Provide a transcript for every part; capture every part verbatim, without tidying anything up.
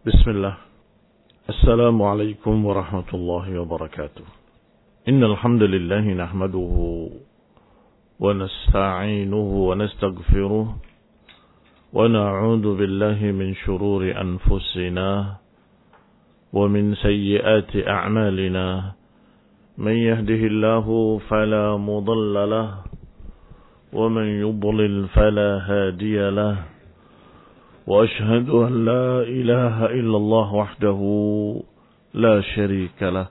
بسم الله. السلام عليكم ورحمة الله وبركاته. إن الحمد لله نحمده ونستعينه ونستغفره ونعوذ بالله من شرور أنفسنا ومن سيئات أعمالنا. من يهده الله فلا مضل له ومن يضلل فلا هادي له. وأشهد أن لا إله إلا الله وحده لا شريك له.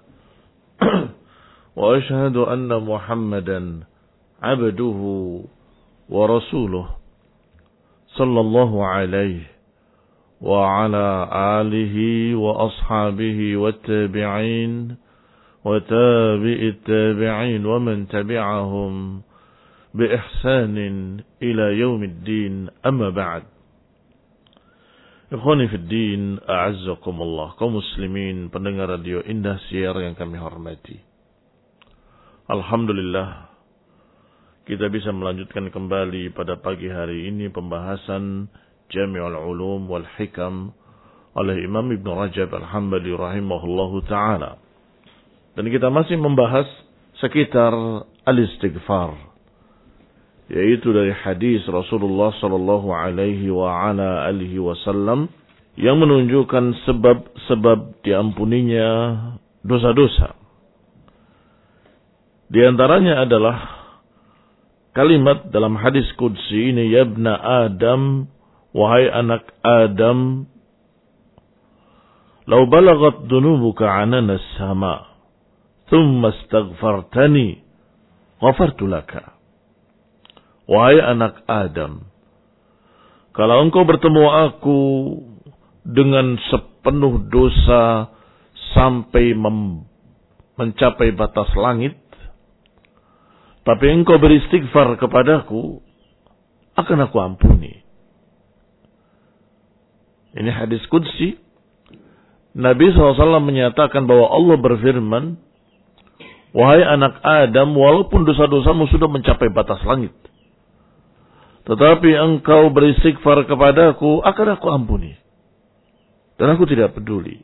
وأشهد أن محمدا عبده ورسوله صلى الله عليه وعلى آله وأصحابه والتابعين وتابع التابعين ومن تبعهم بإحسان إلى يوم الدين. أما بعد. Ikhwani fi din, a'azzakumullah, kaum muslimin pendengar radio Indah Siar yang kami hormati. Alhamdulillah kita bisa melanjutkan kembali pada pagi hari ini pembahasan Jami'ul Ulum wal Hikam oleh Imam Ibn Rajab Al-Hambali rahimahullahu ta'ala. Dan kita masih membahas sekitar al-istighfar, yaitu dari hadis Rasulullah sallallahu alaihi wa ala alihi wasallam yang menunjukkan sebab-sebab diampuninya dosa-dosa. Di antaranya adalah kalimat dalam hadis qudsi ini, ya ibna Adam, wahai anak Adam, law balagat dunubuka anana as-sama thumma astaghfartani ghafartu laka. Wahai anak Adam, kalau engkau bertemu aku dengan sepenuh dosa sampai mem- mencapai batas langit, tapi engkau beristighfar kepadaku, akan aku ampuni. Ini hadis qudsi. Nabi shallallahu alaihi wasallam menyatakan bahwa Allah berfirman, wahai anak Adam, walaupun dosa-dosamu sudah mencapai batas langit, tetapi engkau beristighfar kepadaku, akan aku ampuni. Dan aku tidak peduli.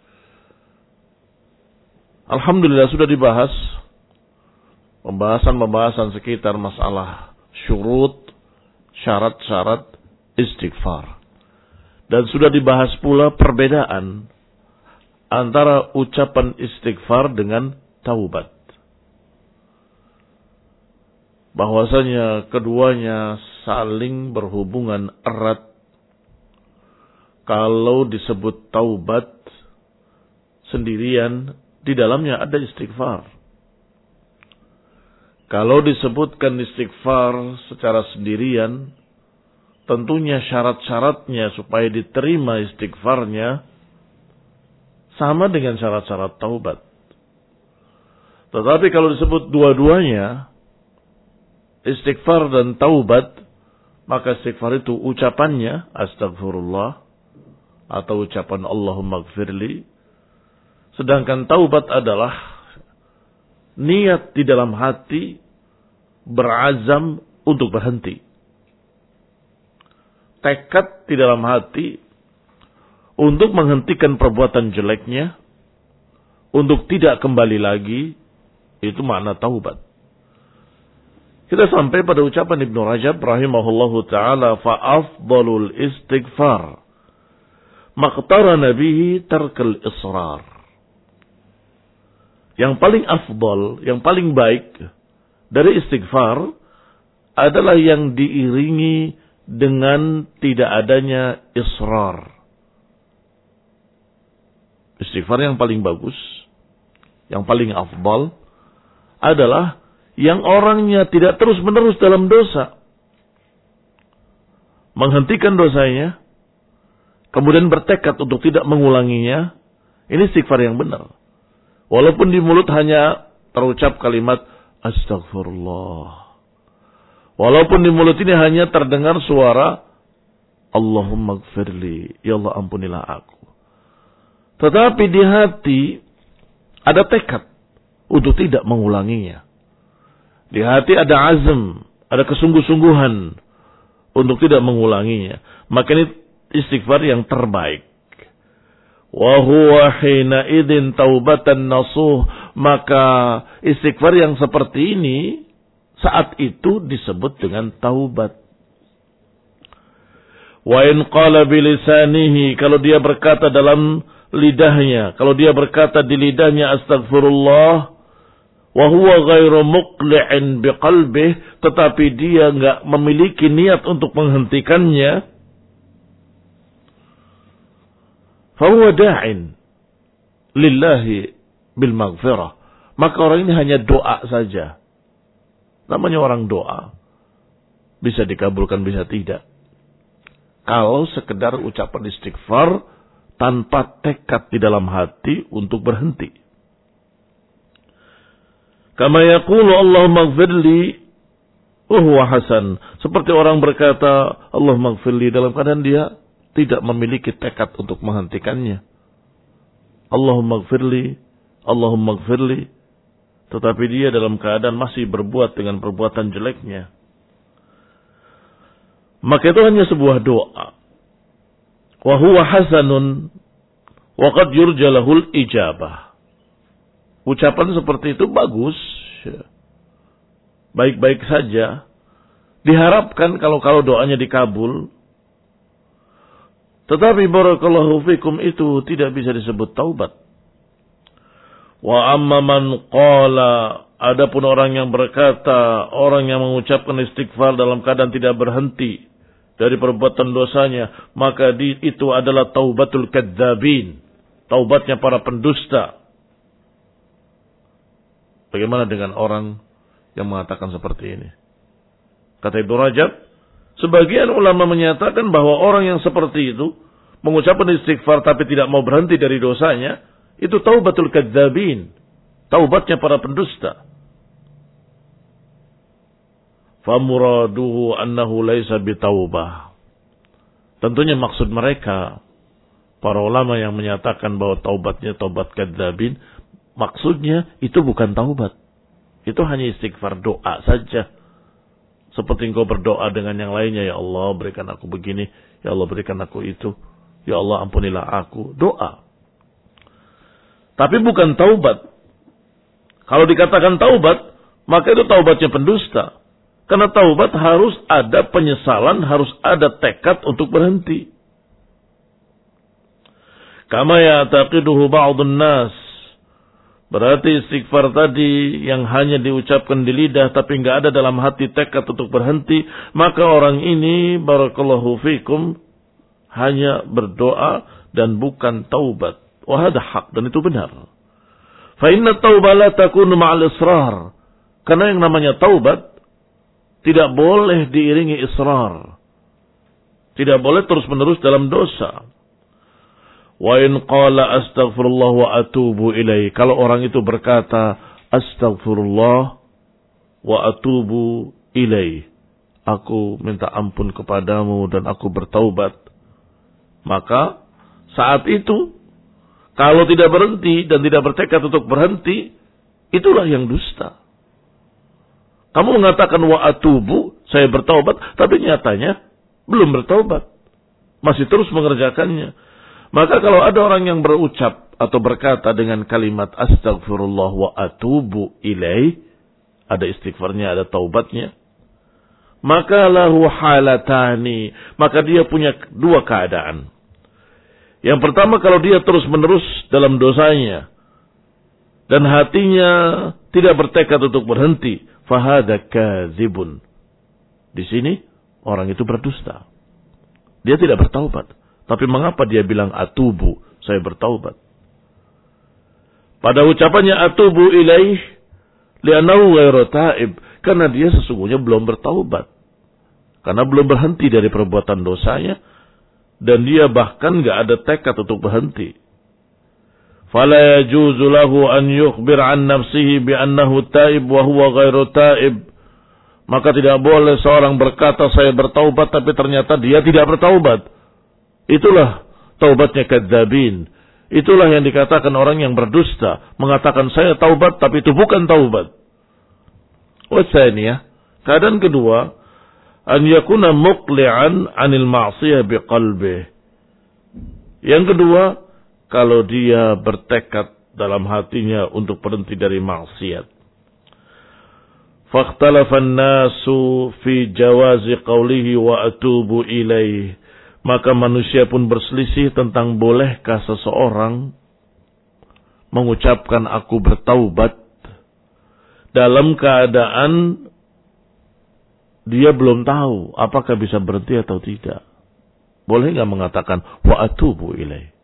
Alhamdulillah sudah dibahas pembahasan-pembahasan sekitar masalah syurut, syarat-syarat istighfar. Dan sudah dibahas pula perbedaan antara ucapan istighfar dengan taubat. Bahwasanya keduanya saling berhubungan erat. Kalau disebut taubat sendirian, di dalamnya ada istighfar. Kalau disebutkan istighfar secara sendirian, tentunya syarat-syaratnya supaya diterima istighfarnya sama dengan syarat-syarat taubat. Tetapi kalau disebut dua-duanya, istighfar dan taubat, maka istighfar itu ucapannya astagfirullah atau ucapan Allahumma gfirli. Sedangkan taubat adalah niat di dalam hati, berazam untuk berhenti. Tekad di dalam hati untuk menghentikan perbuatan jeleknya, untuk tidak kembali lagi, itu makna taubat. Kita sampai pada ucapan Ibn Rajab rahimahullahu ta'ala, fa'afdalul istighfar maqtarana bihi tarkal israr. Yang paling afdal, yang paling baik dari istighfar adalah yang diiringi dengan tidak adanya israr. Istighfar yang paling bagus, yang paling afdal adalah yang orangnya tidak terus-menerus dalam dosa, menghentikan dosanya, kemudian bertekad untuk tidak mengulanginya. Ini istighfar yang benar. Walaupun di mulut hanya terucap kalimat astagfirullah, walaupun di mulut ini hanya terdengar suara Allahumma gfirli, ya Allah ampunilah aku, tetapi di hati ada tekad untuk tidak mengulanginya. Di hati ada azam, ada kesungguh-sungguhan untuk tidak mengulanginya. Maka ini istighfar yang terbaik. wa huwa hina idzin taubatan nasuh, maka istighfar yang seperti ini saat itu disebut dengan taubat. Wa in qala bilisanihi, kalau dia berkata dalam lidahnya, kalau dia berkata di lidahnya astagfirullah, wa huwa ghairu muqli'in biqalbih, tetapi dia enggak memiliki niat untuk menghentikannya, fa huwa da'in lillahi bil maghfirah, maka orang ini hanya doa saja. Namanya orang doa, bisa dikabulkan bisa tidak. Kalau sekedar ucapan istighfar tanpa tekad di dalam hati untuk berhenti. Kama yaqulu Allahumma ighfirli wa huwa hasan. Seperti orang berkata Allahumma ighfirli dalam keadaan dia tidak memiliki tekad untuk menghentikannya. Allahumma ighfirli, Allahumma ighfirli, tetapi dia dalam keadaan masih berbuat dengan perbuatan jeleknya. Maka itu hanya sebuah doa. Wa huwa hasanun wa qad yurja lahul ijabah. Ucapan seperti itu bagus, baik-baik saja. Diharapkan kalau-kalau doanya dikabul. Tetapi barakallahu fikum itu tidak bisa disebut taubat. Wa amma man qala, adapun orang yang berkata, orang yang mengucapkan istighfar dalam keadaan tidak berhenti dari perbuatan dosanya, maka di, itu adalah taubatul kadzabin, taubatnya para pendusta. Bagaimana dengan orang yang mengatakan seperti ini? Kata Ibnu Rajab, sebagian ulama menyatakan bahwa orang yang seperti itu mengucapkan istighfar tapi tidak mau berhenti dari dosanya, itu taubatul kadzabin, taubatnya para pendusta. Famuraduhu annahu laisa bitaubah. Tentunya maksud mereka, para ulama yang menyatakan bahwa taubatnya taubat kadzabin, maksudnya itu bukan taubat. Itu hanya istighfar, doa saja. Seperti engkau berdoa dengan yang lainnya, ya Allah berikan aku begini, ya Allah berikan aku itu, ya Allah ampunilah aku. Doa. Tapi bukan taubat. Kalau dikatakan taubat, maka itu taubatnya pendusta. Karena taubat harus ada penyesalan, harus ada tekad untuk berhenti. Kama ya'taqiduhu ba'dun nas. Berarti istighfar tadi yang hanya diucapkan di lidah tapi enggak ada dalam hati tekad untuk berhenti, maka orang ini barakallahu fikum hanya berdoa dan bukan taubat. Wah, ada hak dan itu benar. Fa inna taubah la takunu ma'al israr. Karena yang namanya taubat tidak boleh diiringi israr. Tidak boleh terus-menerus dalam dosa. Wa in qala astaghfirullah wa atubu ilaih. Kalau orang itu berkata astaghfirullah wa atubu ilaih, aku minta ampun kepadamu dan aku bertaubat, maka saat itu kalau tidak berhenti dan tidak bertekad untuk berhenti, itulah yang dusta. Kamu mengatakan wa atubu, saya bertaubat, tapi nyatanya belum bertaubat, masih terus mengerjakannya. Maka kalau ada orang yang berucap atau berkata dengan kalimat astaghfirullah wa atubu ilaih, ada istighfarnya, ada taubatnya, maka lahu halatani, maka dia punya dua keadaan. Yang pertama, kalau dia terus menerus dalam dosanya dan hatinya tidak bertekad untuk berhenti, fahada kadzibun. Di sini orang itu berdusta. Dia tidak bertaubat. Tapi mengapa dia bilang atubu, saya bertaubat? Pada ucapannya atubu ilaih, li'annahu ghairu taib, karena dia sesungguhnya belum bertaubat. Karena belum berhenti dari perbuatan dosanya, dan dia bahkan enggak ada tekad untuk berhenti. Fala yajuzu lahu an yukhbir an nafsihi bi annahu taib wa huwa ghairu taib. Maka tidak boleh seorang berkata saya bertaubat tapi ternyata dia tidak bertaubat. Itulah taubatnya kadzabin. Itulah yang dikatakan orang yang berdusta, mengatakan saya taubat tapi itu bukan taubat. Wasaniyah, keadaan kedua, an yakuna muqli'an 'anil ma'siyah biqalbih. Yang kedua, kalau dia bertekad dalam hatinya untuk berhenti dari maksiat. Fakhtalafan nasu fi jawazi qawlihi wa atubu ilaih. Maka manusia pun berselisih tentang bolehkah seseorang mengucapkan aku bertaubat dalam keadaan dia belum tahu apakah bisa berhenti atau tidak. Boleh nggak mengatakan wa atubu ilaih?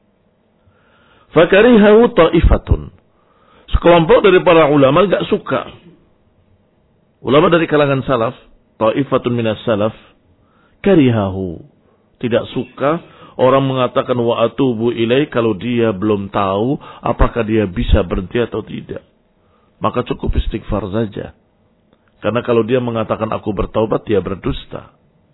Fakarihahu ta'ifatun. Sekelompok dari para ulama nggak suka. Ulama dari kalangan salaf, ta'ifatun minas salaf, karihahu. Tidak suka orang mengatakan wa atubu ilaih kalau dia belum tahu apakah dia bisa berhenti atau tidak. Maka cukup istighfar saja. Karena kalau dia mengatakan aku bertaubat, dia berdusta.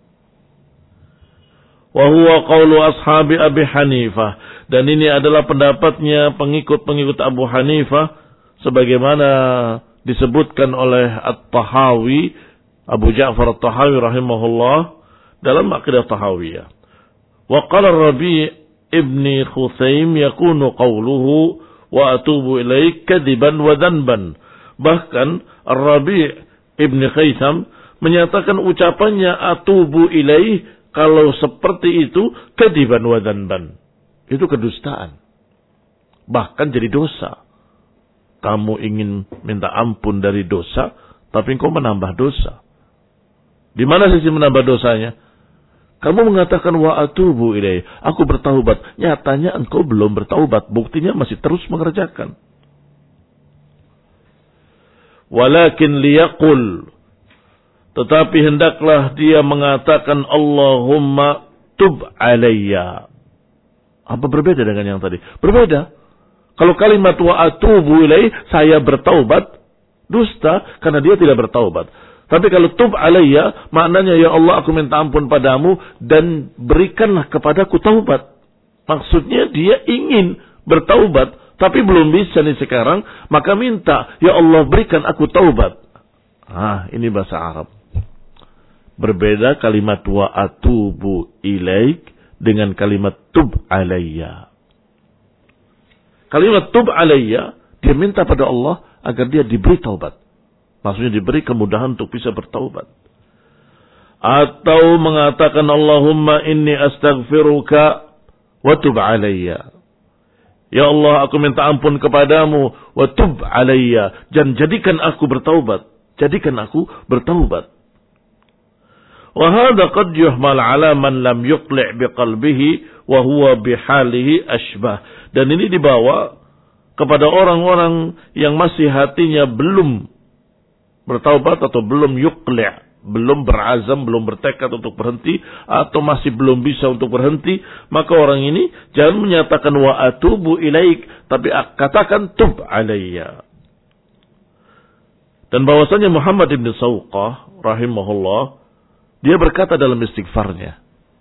Wa huwa qawlu ashabi Abi Hanifah. Dan ini adalah pendapatnya pengikut-pengikut Abu Hanifah. Sebagaimana disebutkan oleh At-Tahawi, Abu Ja'far At-Tahawi rahimahullah, dalam Aqidah Tahawiyah. Wa qala Rabi' ibni Khuthaim yakunu qawluhu wa atubu ilaik kadiban wa dhanban. Bahkan Rabi' ibni Khuthaim menyatakan ucapannya atubu ilaih kalau seperti itu kadiban wa dhanban. Itu kedustaan. Bahkan jadi dosa. Kamu ingin minta ampun dari dosa, tapi engkau menambah dosa. Di mana sisi menambah dosanya? Kamu mengatakan wa atubu ilaih, aku bertaubat. Nyatanya engkau belum bertaubat, buktinya masih terus mengerjakan. Walakin liyaqul, tetapi hendaklah dia mengatakan Allahumma tub alayya. Apa berbeda dengan yang tadi? Berbeda. Kalau kalimat wa atubu ilaih, saya bertaubat, dusta karena dia tidak bertaubat. Tapi kalau tub alayya, maknanya ya Allah aku minta ampun padamu dan berikanlah kepadaku taubat. Maksudnya dia ingin bertaubat, tapi belum bisa nih sekarang, maka minta ya Allah berikan aku taubat. Ah, ini bahasa Arab. Berbeda kalimat wa atubu ilaik dengan kalimat tub alayya. Kalimat tub alayya, dia minta pada Allah agar dia diberi taubat. Maksudnya diberi kemudahan untuk bisa bertaubat. Atau mengatakan Allahumma inni astaghfiruka wa tub alayya. Ya Allah, aku minta ampun kepadamu wa tub alayya. Dan jadikan aku bertaubat. Jadikan aku bertaubat. Wa hadha qad yuhmal ala man lam yuqli' biqalbihi wa huwa bihalihi ashbah. Dan ini dibawa kepada orang-orang yang masih hatinya belum bertaubat atau belum yuqli', belum berazam, belum bertekad untuk berhenti atau masih belum bisa untuk berhenti, maka orang ini jangan menyatakan wa atubu ilaik, tapi katakan tub alayya. Dan bahwasanya Muhammad ibn Sawqah rahimahullah, dia berkata dalam istighfarnya,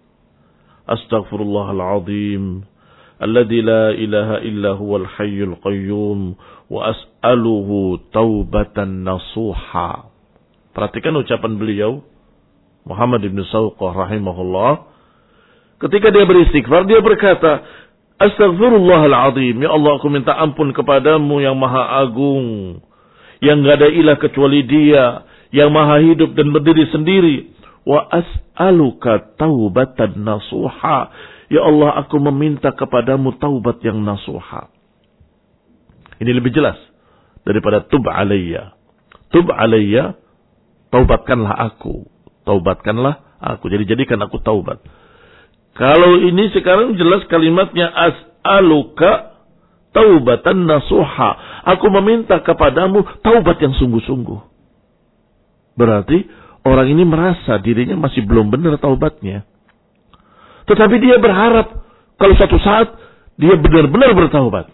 Astaghfirullahaladzim alladzi la ilaha illa huwal hayyul qayyum wa as'aluhu taubatan nasuha. Perhatikan ucapan beliau Muhammad ibn Sawqah rahimahullah. Ketika dia beristighfar, dia berkata, Astaghfirullahaladzim, ya Allah aku minta ampun kepadamu yang maha agung, yang gak ada ilah kecuali dia, yang maha hidup dan berdiri sendiri. Wa as'aluka taubatan nasuha. Ya Allah, aku meminta kepadamu taubat yang nasuha. Ini lebih jelas daripada tub alayya. Tub alayya, taubatkanlah aku. Taubatkanlah aku. Jadi jadikan aku taubat. Kalau ini sekarang jelas kalimatnya as'aluka taubatan nasuha. Aku meminta kepadamu taubat yang sungguh-sungguh. Berarti orang ini merasa dirinya masih belum benar taubatnya. Tetapi dia berharap kalau suatu saat dia benar-benar bertaubat.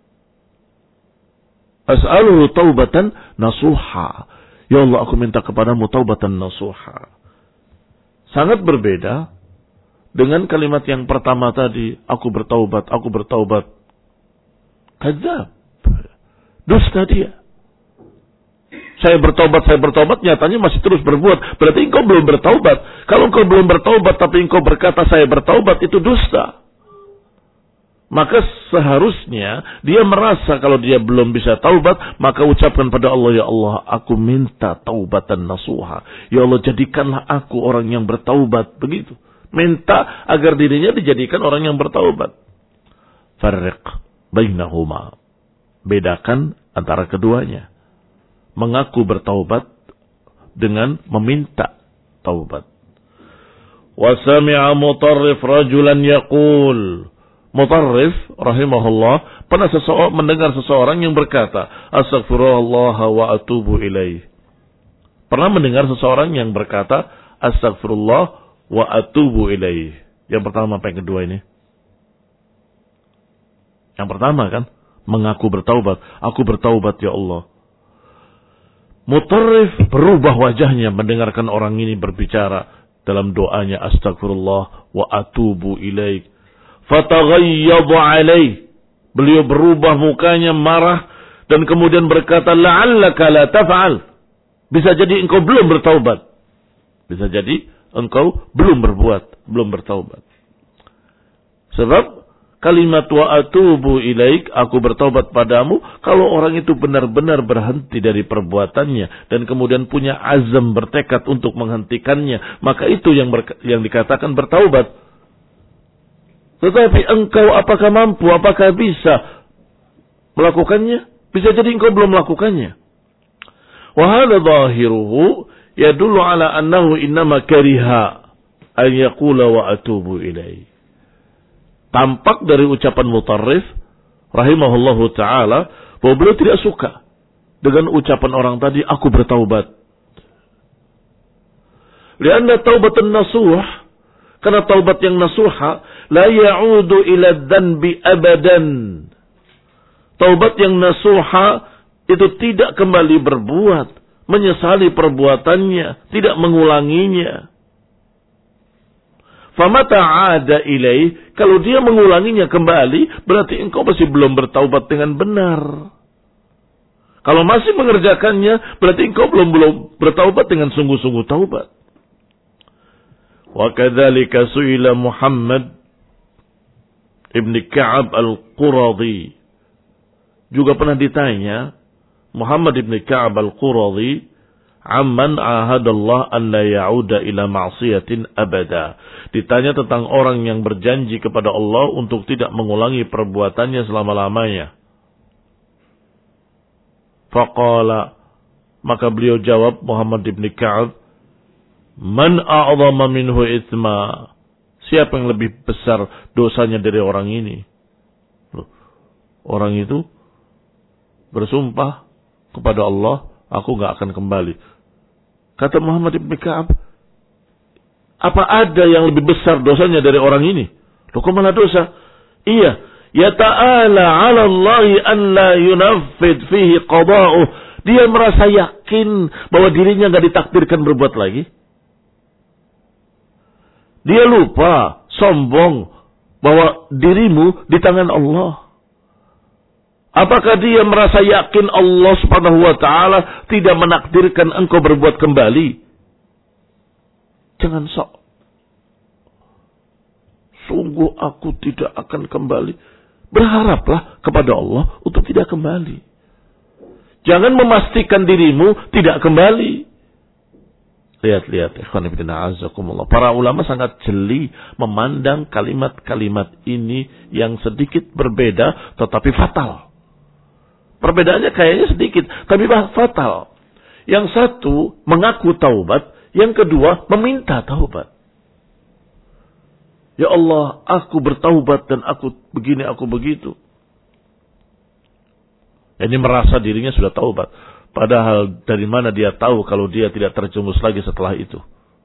As'aluhu taubatan nasuha. Ya Allah, aku minta kepadamu taubatan nasuha. Sangat berbeda dengan kalimat yang pertama tadi, aku bertaubat, aku bertaubat. Kadzab. Dusta dia. Saya bertaubat, saya bertaubat, nyatanya masih terus berbuat. Berarti engkau belum bertaubat. Kalau engkau belum bertaubat, tapi engkau berkata saya bertaubat, itu dusta. Maka seharusnya dia merasa kalau dia belum bisa taubat, maka ucapkan pada Allah, ya Allah, aku minta taubatan nasuha. Ya Allah, jadikanlah aku orang yang bertaubat. Begitu. Minta agar dirinya dijadikan orang yang bertaubat. Farriq bainahuma. Bedakan antara keduanya. Mengaku bertaubat dengan meminta taubat. Wa sami'a Mutarrif rajulan yaqul. Mutarrif rahimahullah pernah seseorang mendengar seseorang yang berkata, astaghfirullah wa atubu ilaih. Pernah mendengar seseorang yang berkata, astaghfirullah wa atubu ilaih. Yang pertama apa yang kedua ini? Yang pertama kan, mengaku bertaubat. Aku bertaubat ya Allah. Mutarrif berubah wajahnya mendengarkan orang ini berbicara dalam doanya, astaghfirullah wa atubu ilaih. Fataghayyadha alaih. Beliau berubah mukanya marah dan kemudian berkata, la'allaka la taf'al. Bisa jadi engkau belum bertaubat. Bisa jadi engkau belum berbuat, belum bertaubat. Sebab kalimat wa atubu ilaik, aku bertaubat padamu, kalau orang itu benar-benar berhenti dari perbuatannya dan kemudian punya azam bertekad untuk menghentikannya, maka itu yang ber, yang dikatakan bertaubat. Tetapi engkau apakah mampu, apakah bisa melakukannya? Bisa jadi engkau belum melakukannya. Wa hadha dhahiruhu yadullu ala annahu innama kariha an yaqula wa atubu ilaih. Tampak dari ucapan Mutarrif rahimahullahu taala bahwa beliau tidak suka dengan ucapan orang tadi, aku bertaubat. Lianna taubatun nasuh, karena taubat yang nasuha la ya'udu ila dzanbi abadan. Taubat yang nasuha itu tidak kembali berbuat, menyesali perbuatannya, tidak mengulanginya. Famata 'ada ilaih, kalau dia mengulanginya kembali, berarti engkau masih belum bertaubat dengan benar. Kalau masih mengerjakannya, berarti engkau belum belum bertaubat dengan sungguh-sungguh taubat. Wa kadzalika su'ila Muhammad Ibn Ka'ab al-Quradhi. Juga pernah ditanya Muhammad Ibn Ka'ab al-Quradhi, amman ahadallah an la ya'uda ila ma'siyatin abada. Ditanya tentang orang yang berjanji kepada Allah untuk tidak mengulangi perbuatannya selama-lamanya. Faqala, maka beliau jawab Muhammad Ibn Ka'ab, man a'zama minhu itsma. Siapa yang lebih besar dosanya dari orang ini? Loh, orang itu bersumpah kepada Allah, aku gak akan kembali. Kata Muhammad Ibn Ka'ab, apa ada yang lebih besar dosanya dari orang ini? Loh, kok malah dosa? Iya, ya ta'ala 'ala Allahi an la yunaffid fihi qada'uh. Dia merasa yakin bahwa dirinya gak ditakdirkan berbuat lagi. Dia lupa, sombong, bahwa dirimu di tangan Allah. Apakah dia merasa yakin Allah subhanahu wa ta'ala tidak menakdirkan engkau berbuat kembali? Jangan sok. Sungguh aku tidak akan kembali. Berharaplah kepada Allah untuk tidak kembali. Jangan memastikan dirimu tidak kembali. Lihat-lihat, ikhwan fillah azakumullah. Para ulama sangat jeli memandang kalimat-kalimat ini yang sedikit berbeda tetapi fatal. Perbedaannya kayaknya sedikit, tapi fatal. Yang satu mengaku taubat, yang kedua meminta taubat. Ya Allah, aku bertaubat dan aku begini, aku begitu. Ini merasa dirinya sudah taubat. Padahal dari mana dia tahu kalau dia tidak terjerumus lagi setelah itu.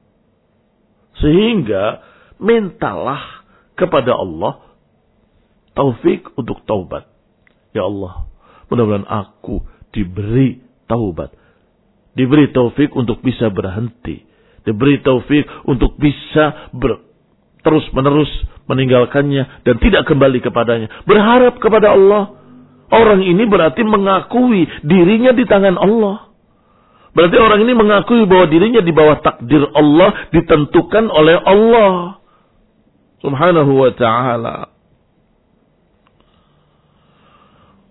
Sehingga mintalah kepada Allah taufik untuk taubat. Ya Allah, mudah-mudahan aku diberi taubat. Diberi taufik untuk bisa berhenti. Diberi taufik untuk bisa ber, terus menerus meninggalkannya dan tidak kembali kepadanya. Berharap kepada Allah. Orang ini berarti mengakui dirinya di tangan Allah. Berarti orang ini mengakui bahwa dirinya di bawah takdir Allah, ditentukan oleh Allah Subhanahu wa ta'ala.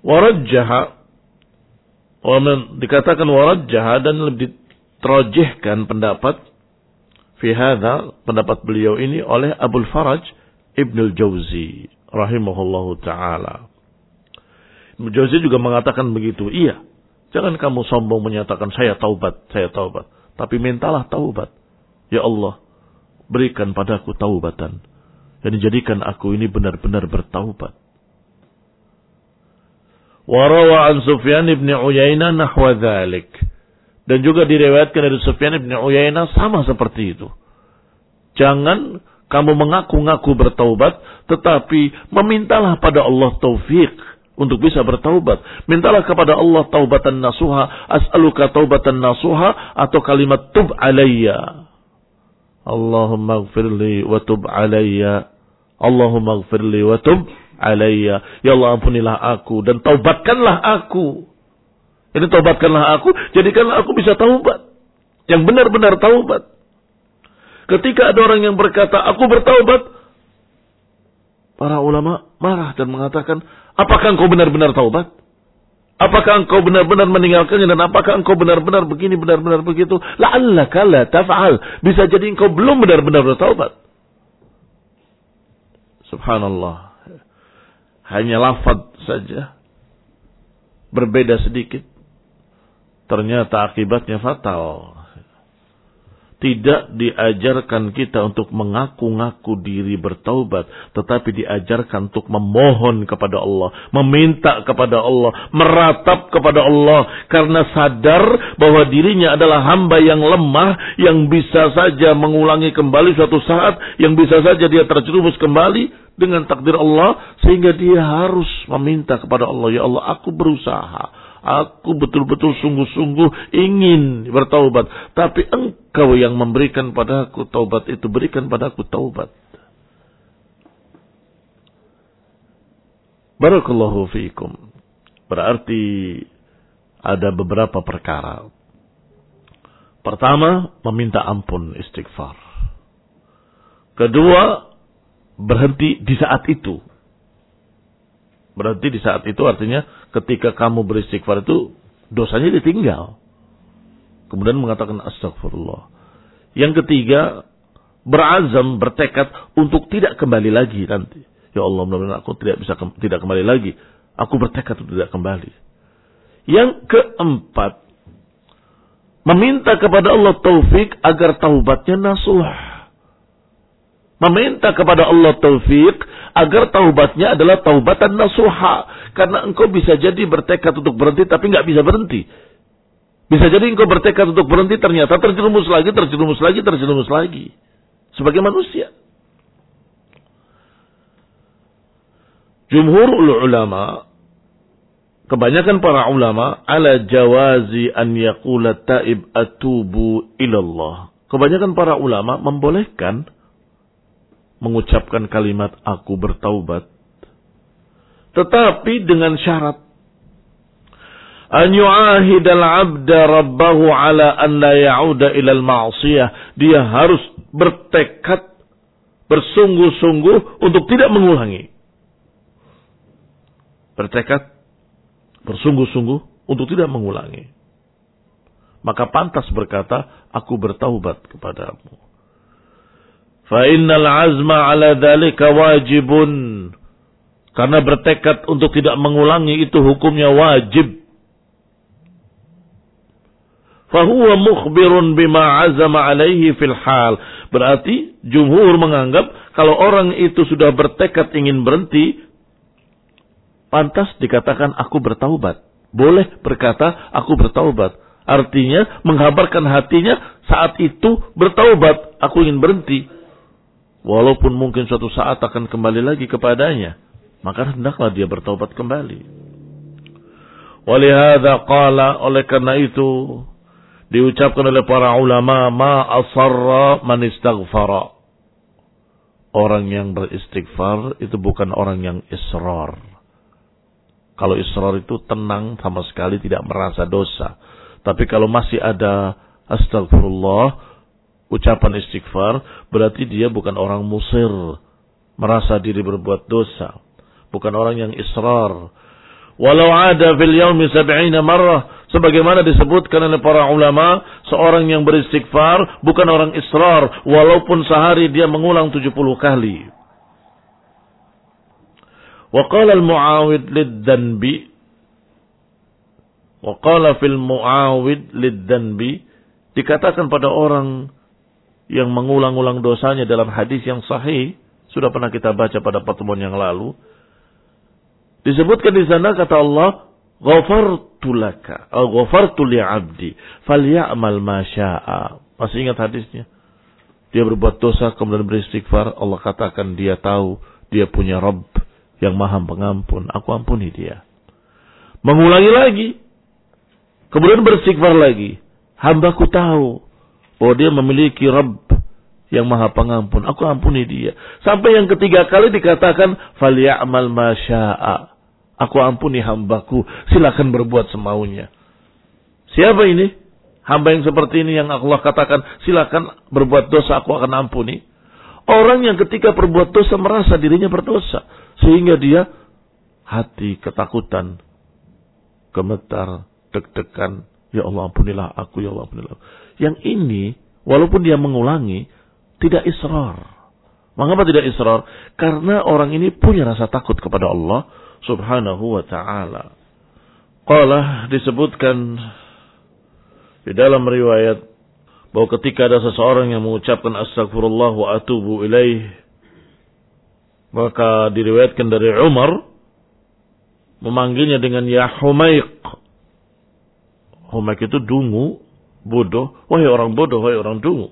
Warajjaha, dikatakan warajjaha dan lebih terojihkan pendapat fi hadza, pendapat beliau ini oleh Abul Faraj Ibnul Jauzi rahimahullahu taala. Ibnu Jauzi juga mengatakan begitu. Iya, jangan kamu sombong menyatakan saya taubat, saya taubat, tapi mintalah taubat. Ya Allah, berikan padaku taubatan dan jadikan aku ini benar-benar bertaubat. Warawa an Sufyan ibn Uyainah nahwa dzalik. Dan juga diriwayatkan dari Sufyan ibn Uyainah sama seperti itu. Jangan kamu mengaku-ngaku bertaubat, tetapi memintalah pada Allah taufik untuk bisa bertaubat. Mintalah kepada Allah taubatan nasuha, as'aluka taubatan nasuha, atau kalimat tub alayya. Allahumma gfirli wa tub alayya. Allahumma gfirli wa tub alayya. Ya Allah, ampunilah aku dan taubatkanlah aku. Ini taubatkanlah aku, jadikanlah aku bisa taubat. Yang benar-benar taubat. Ketika ada orang yang berkata, aku bertaubat, para ulama marah dan mengatakan, apakah engkau benar-benar taubat? Apakah engkau benar-benar meninggalkannya? Dan apakah engkau benar-benar begini, benar-benar begitu? La'allaka la taf'al. Bisa jadi engkau belum benar-benar bertaubat. Subhanallah. Hanya lafaz saja, berbeda sedikit, ternyata akibatnya fatal. Tidak diajarkan kita untuk mengaku-ngaku diri bertaubat, tetapi diajarkan untuk memohon kepada Allah, meminta kepada Allah, meratap kepada Allah, karena sadar bahwa dirinya adalah hamba yang lemah, yang bisa saja mengulangi kembali suatu saat, yang bisa saja dia terjerumus kembali dengan takdir Allah, sehingga dia harus meminta kepada Allah, ya Allah, aku berusaha, aku betul-betul sungguh-sungguh ingin bertaubat, tapi engkau yang memberikan padaku taubat itu, berikan padaku taubat. Barakallahu fiikum. Berarti ada beberapa perkara. Pertama, meminta ampun, istighfar. Kedua, berhenti di saat itu. Berhenti di saat itu artinya ketika kamu beristighfar itu dosanya ditinggal. Kemudian mengatakan astagfirullah. Yang ketiga, berazam, bertekad untuk tidak kembali lagi nanti. Ya Allah, mudah-mudahan aku tidak bisa ke- tidak kembali lagi. Aku bertekad untuk tidak kembali. Yang keempat, meminta kepada Allah taufik agar taubatnya nasuh. Meminta kepada Allah taufik agar taubatnya adalah taubatan nasuha. Karena engkau bisa jadi bertekad untuk berhenti tapi nggak bisa berhenti. Bisa jadi engkau bertekad untuk berhenti ternyata terjerumus lagi, terjerumus lagi, terjerumus lagi. Sebagai manusia. Jumhur ulama, kebanyakan para ulama, ala jawazi an yaqula taib atubu ilallah. Kebanyakan para ulama membolehkan mengucapkan kalimat aku bertaubat, tetapi dengan syarat an yu'ahidal 'abda rabbahu ala an la ya'uda ilal ma'siyah. Dia harus bertekad bersungguh-sungguh untuk tidak mengulangi. Bertekad bersungguh-sungguh untuk tidak mengulangi. Maka pantas berkata, aku bertaubat kepadamu. Fa innal azma ala dzalika wajibun. Karena bertekad untuk tidak mengulangi itu hukumnya wajib. Fa huwa mukhbirun bima azama alaihi fil hal. Berarti jumhur menganggap kalau orang itu sudah bertekad ingin berhenti, pantas dikatakan aku bertaubat. Boleh berkata aku bertaubat. Artinya menghabarkan hatinya saat itu bertaubat, aku ingin berhenti. Walaupun mungkin suatu saat akan kembali lagi kepadanya, maka hendaklah dia bertaubat kembali. Walihada qala, oleh karena itu diucapkan oleh para ulama, ma asarra man istaghfara. Orang yang beristighfar itu bukan orang yang israr. Kalau israr itu tenang sama sekali, tidak merasa dosa. Tapi kalau masih ada astagfirullah, ucapan istighfar, berarti dia bukan orang musir, merasa diri berbuat dosa. Bukan orang yang israr. Walau ada fil yaumi sab'ina marrah. Sebagaimana disebutkan oleh para ulama, seorang yang beristighfar bukan orang israr, walaupun sehari dia mengulang tujuh puluh kali. Wa qala al-mu'awid lid-dhanbi wa qala fil mu'awid lid-dhanbi, dikatakan pada orang yang mengulang-ulang dosanya dalam hadis yang sahih, sudah pernah kita baca pada pertemuan yang lalu. Disebutkan di sana kata Allah, ghafartu laka, atau ghafartu li 'abdi, falyamal ma syaa. Masih ingat hadisnya? Dia berbuat dosa kemudian beristighfar, Allah katakan dia tahu dia punya Rabb yang Maha Pengampun, aku ampuni dia. Mengulangi lagi, kemudian beristighfar lagi, hambaku tahu bahwa dia memiliki Rabb yang Maha Pengampun, aku ampuni dia. Sampai yang ketiga kali dikatakan falyamal ma syaa. Aku ampuni hambaku, silakan berbuat semaunya. Siapa ini? Hamba yang seperti ini yang Allah katakan, silakan berbuat dosa, aku akan ampuni. Orang yang ketika berbuat dosa merasa dirinya berdosa. Sehingga dia hati ketakutan, gemetar, deg-degan. Ya Allah ampunilah aku, ya Allah ampunilah. Yang ini, walaupun dia mengulangi, tidak israr. Mengapa tidak israr? Karena orang ini punya rasa takut kepada Allah Subhanahu wa ta'ala. Qala, disebutkan di dalam riwayat bahwa ketika ada seseorang yang mengucapkan astagfirullah wa atubu ilaih, maka diriwayatkan dari Umar memanggilnya dengan ya Humayq. Humayq itu dungu, bodoh. Wahai orang bodoh, wahai orang dungu.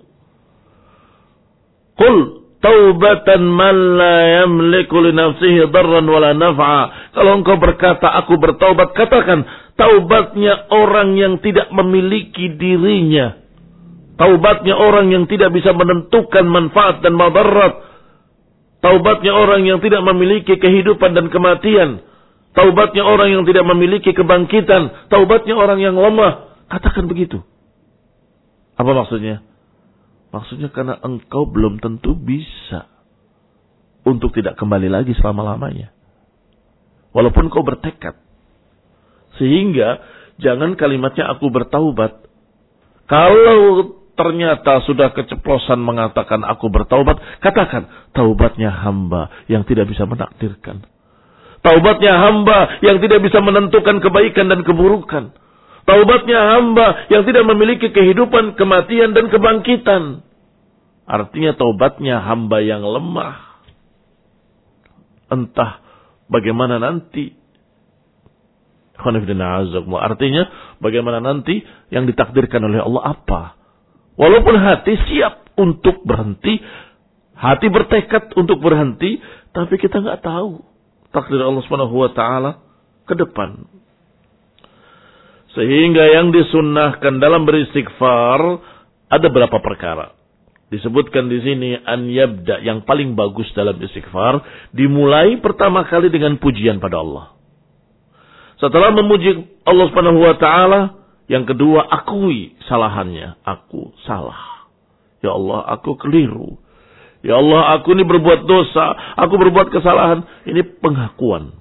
Qul taubatan man la yamliku li nafsihi darran wala naf'a. Kalau engkau berkata aku bertaubat, katakan taubatnya orang yang tidak memiliki dirinya. Taubatnya orang yang tidak bisa menentukan manfaat dan madarat. Taubatnya orang yang tidak memiliki kehidupan dan kematian. Taubatnya orang yang tidak memiliki kebangkitan. Taubatnya orang yang lemah. Katakan begitu. Apa maksudnya? Maksudnya karena engkau belum tentu bisa untuk tidak kembali lagi selama-lamanya. Walaupun kau bertekad. Sehingga jangan kalimatnya aku bertaubat. Kalau ternyata sudah keceplosan mengatakan aku bertaubat, katakan taubatnya hamba yang tidak bisa menakdirkan. Taubatnya hamba yang tidak bisa menentukan kebaikan dan keburukan. Taubatnya hamba yang tidak memiliki kehidupan, kematian dan kebangkitan. Artinya taubatnya hamba yang lemah. Entah bagaimana nanti. Artinya bagaimana nanti yang ditakdirkan oleh Allah apa. Walaupun hati siap untuk berhenti. Hati bertekad untuk berhenti. Tapi kita nggak tahu takdir Allah subhanahu wa taala ke depan. Sehingga yang disunnahkan dalam beristighfar ada berapa perkara. Disebutkan di sini an yabda, yang paling bagus dalam istighfar dimulai pertama kali dengan pujian pada Allah. Setelah memuji Allah Subhanahu wa taala, yang kedua akui kesalahannya. Aku salah. Ya Allah, aku keliru. Ya Allah, aku ini berbuat dosa, aku berbuat kesalahan. Ini pengakuan.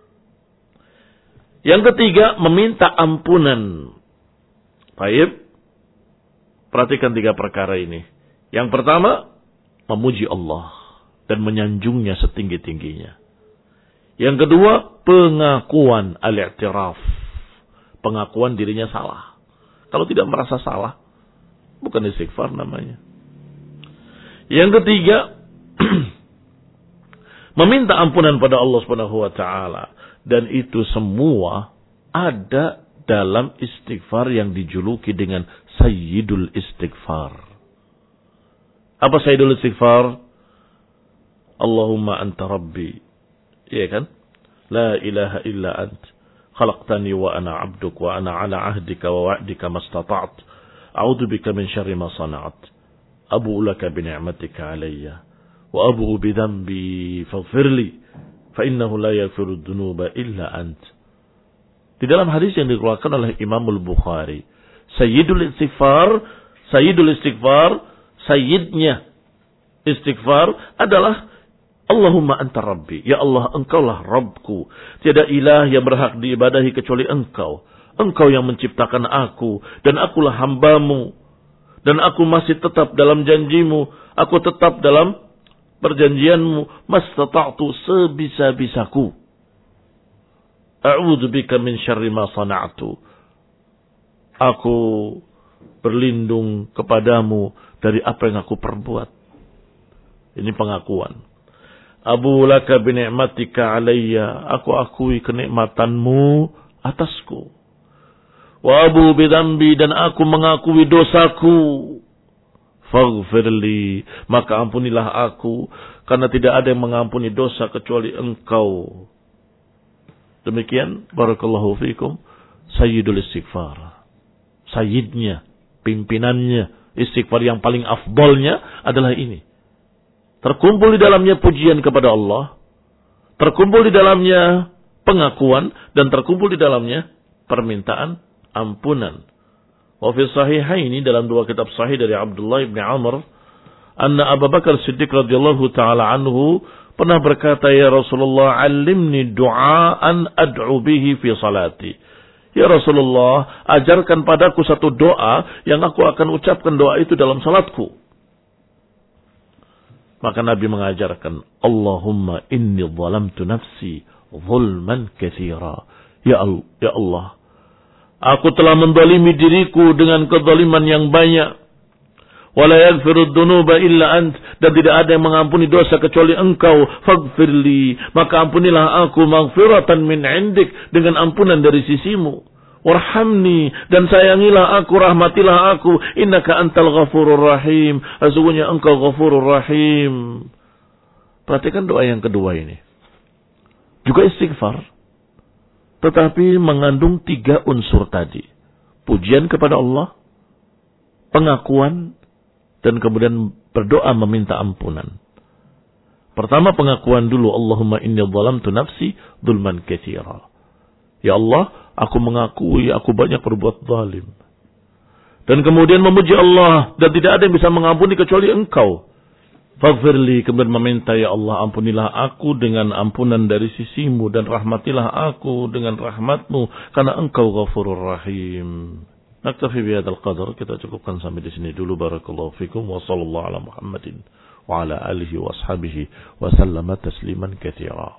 Yang ketiga, meminta ampunan. Baik. Perhatikan tiga perkara ini. Yang pertama, memuji Allah dan menyanjungnya setinggi-tingginya. Yang kedua, pengakuan al-i'tiraf. Pengakuan dirinya salah. Kalau tidak merasa salah, bukan istighfar namanya. Yang ketiga, meminta ampunan pada Allah Subhanahu wa taala. Dan itu semua ada dalam istighfar yang dijuluki dengan Sayyidul Istighfar. Apa Sayyidul Istighfar? Allahumma anta rabbi. Iya kan? La ilaha illa ant. Khalaqtani wa ana abduk wa ana ala ahdika wa wa'dika mastata'at. A'udhu bika min syarri ma sana'at. Abu'u laka bini'matika alayya. Wa abu'u bidhambi faghfirli. Fa innahu la yaghfiru dhunuba illa ant. Di dalam hadis yang dikeluarkan oleh Imam Al-Bukhari, Sayyidul Istighfar, Sayyidul Istighfar, Sayyidnya istighfar adalah Allahumma anta rabbi. Ya Allah, engkaulah Rabbku. Tiada ilah yang berhak diibadahi kecuali engkau. Engkau yang menciptakan aku. Dan akulah hambamu. Dan aku masih tetap dalam janjimu. Aku tetap dalam perjanjianmu. Mastata'tu sebisa-bisaku. A'udzu bika min syarri ma sana'tu. Aku berlindung kepadamu dari apa yang aku perbuat. Ini pengakuan. Abu laka binikmatika alayya. Aku akui kenikmatanmu atasku. Wa abu bidambi. Dan aku mengakui dosaku. Faghfirli. Maka ampunilah aku. Karena tidak ada yang mengampuni dosa kecuali engkau. Demikian. Barakallahu fikum. Sayyidul istighfar. Sayyidnya. Pimpinannya. Istighfar yang paling afdolnya adalah ini. Terkumpul di dalamnya pujian kepada Allah. Terkumpul di dalamnya pengakuan. Dan terkumpul di dalamnya permintaan ampunan. Wa fi sahihaini dalam dua kitab sahih dari Abdullah bin Amr. Anna Abu Bakar Siddiq radhiyallahu ta'ala anhu pernah berkata, ya Rasulullah, alimni du'aan ad'u bihi fi salati. Ya Rasulullah, ajarkan padaku satu doa yang aku akan ucapkan doa itu dalam salatku. Maka Nabi mengajarkan, Allahumma inni zalamtu nafsi zulman katsira. Ya Allah, ya Allah, aku telah mendolimi diriku dengan kezaliman yang banyak. Wala yaghfiru dzunuba illa ant. Dan tidak ada yang mengampuni dosa kecuali engkau. Faghfirli. Maka ampunilah aku maghfiratan min indik. Dengan ampunan dari sisimu. Warhamni. Dan sayangilah aku, rahmatilah aku. Innaka antal ghafurur rahim. Sesungguhnya engkau ghafurur rahim. Perhatikan doa yang kedua ini. Juga istighfar. Tetapi mengandung tiga unsur tadi. Pujian kepada Allah. Pengakuan. Dan kemudian berdoa meminta ampunan. Pertama pengakuan dulu. Allahumma inni zalamtu nafsi dzulman katsira. Ya Allah, aku mengakui aku banyak berbuat zalim. Dan kemudian memuji Allah. Dan tidak ada yang bisa mengampuni kecuali engkau. Faghfirli. Kemudian meminta, ya Allah, ampunilah aku dengan ampunan dari sisimu. Dan rahmatilah aku dengan rahmatmu. Karena engkau ghafurur rahim. Naktafi bihadzal qadar, kita cukupkan sampai di sini dulu. Barakallahu fikum wa sallallahu ala Muhammadin wa ala alihi wa ashabihi wa sallama tasliman katsira.